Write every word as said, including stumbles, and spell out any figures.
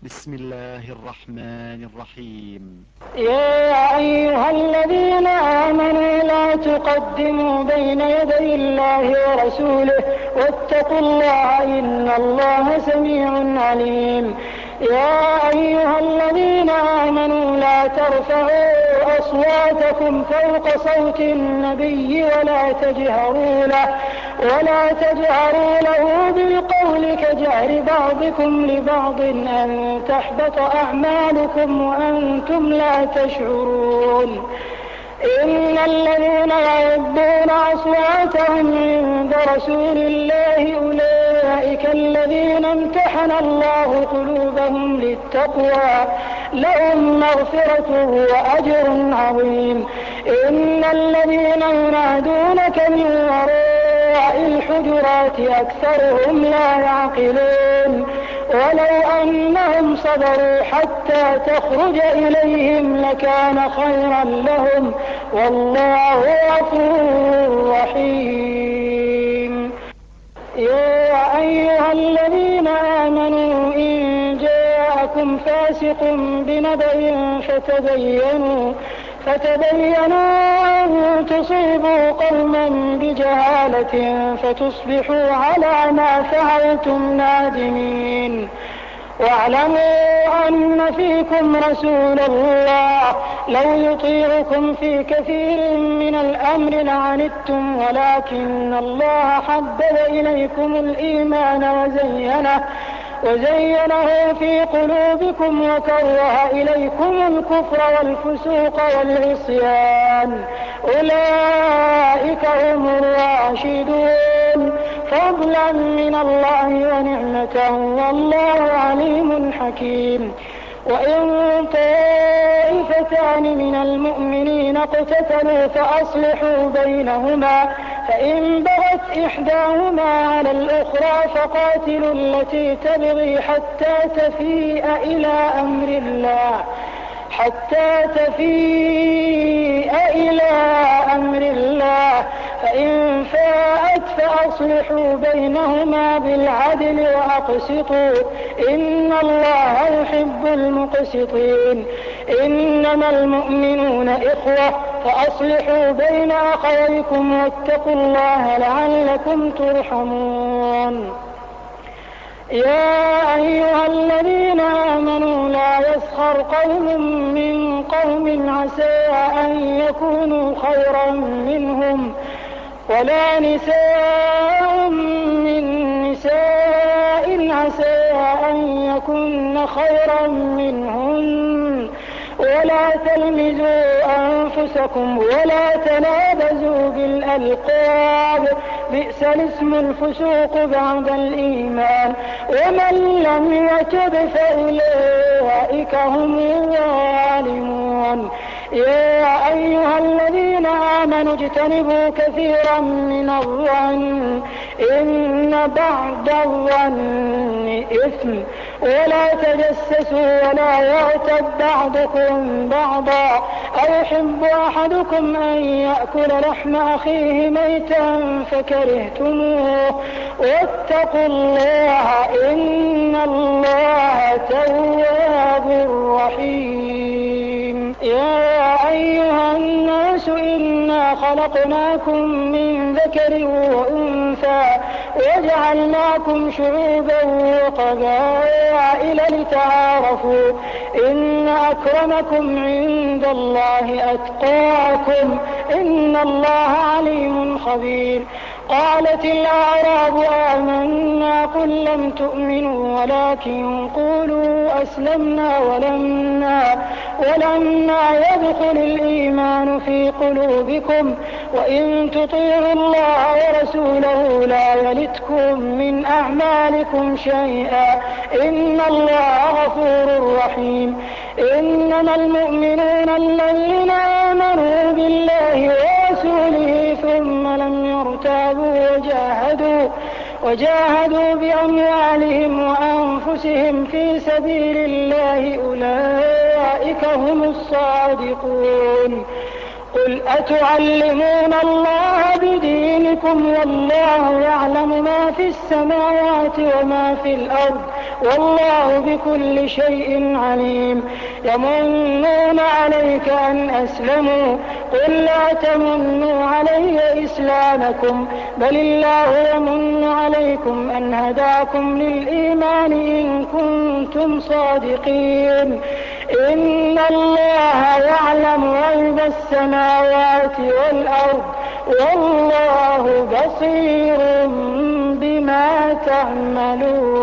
بسم الله الرحمن الرحيم. يا أيها الذين آمنوا لا تقدموا بين يدي الله ورسوله واتقوا الله إن الله سميع عليم. يا أيها الذين آمنوا لا ترفعوا أصواتكم فوق صوت النبي ولا تجهروا له ولا تجهروا له بالقول كجهر بعضكم لبعض أن تحبط أعمالكم وأنتم لا تشعرون. إن الذين يغضون أصواتهم عند رسول الله أولئك الذين امتحن الله قلوبهم للتقوى لهم مغفرة وأجر عظيم. إن الذين ينادونك من وراء الحجرات أكثرهم لا يعقلون. ولو أنهم صبروا حتى تخرج إليهم لكان خيرا لهم والله غفور رحيم. يا أيها الذين آمنوا إن جاءكم فاسق بنبأ فتبينوا فتبينوا أن تصيبوا قوما بجهالة فتصبحوا على ما فعلتم نادمين. واعلموا أن فيكم رسول الله لو يطيعكم في كثير من الأمر لعنتم ولكن الله حبب إليكم الإيمان وزينه وزينه في قلوبكم وكره إليكم الكفر والفسوق والعصيان أولئك هم الراشدون فضلا من الله ونعمته والله عليم حكيم. وإن طائفتان من المؤمنين اقتتلوا فأصلحوا بينهما فإن بغت إحداهما على الأخرى فقاتلوا التي تبغي حتى تفيء إلى أمر الله حتى تفيء إلى أمر الله فإن فاءت فأصلحوا بينهما بالعدل وأقسطوا إن الله يحب المقسطين. إنما المؤمنون إخوة فأصلحوا بين أخويكم واتقوا الله لعلكم ترحمون. يا أيها الذين آمنوا لا يسخر قوم من قوم عسى أن يكونوا خيرا منهم ولا نساء من نساء عسى أن يكن خيرا منهن ولا تلمزوا أنفسكم ولا تنابزوا بالألقاب بئس الاسم الفسوق بعد الإيمان ومن لم يتب فأولئك هم الظالمون. يا أيها الذين آمنوا اجتنبوا كثيرا من الظن إن بعض الظن إثم ولا تجسسوا ولا يغتب بعضكم بعضا أيحب أحدكم أن يأكل لحم أخيه ميتا فكرهتموه واتقوا الله إن الله تواب رحيم. يا أيها الناس إنا خلقناكم من ذكر وأنثى وجعلناكم شعوبا وقبائل لتعارفوا إن أكرمكم عند الله أتقاكم إن الله عليم خبير. قالت الأعراب آمنا قل لم تؤمنوا ولكن قولوا أسلمنا ولما ولما يدخل الإيمان في قلوبكم وإن تطيعوا الله ورسوله لا يلتكم من أعمالكم شيئا إن الله غفور رحيم. إنما المؤمنون الذين آمنوا بالله ورسوله ثم لم يرتابوا وجاهدوا وجاهدوا بأموالهم وأنفسهم في سبيل الله أولئك هم الصادقون. قل أتعلمون الله بدينكم والله يعلم ما في السماوات وما في الأرض والله بكل شيء عليم. يمنون عليك أن أسلموا قل لا تمنوا علي إسلامكم بل الله يمن عليكم أن هداكم للإيمان إن كنتم صادقين. إن الله يعلم غيب السماوات والأرض والله بصير بما تعملون.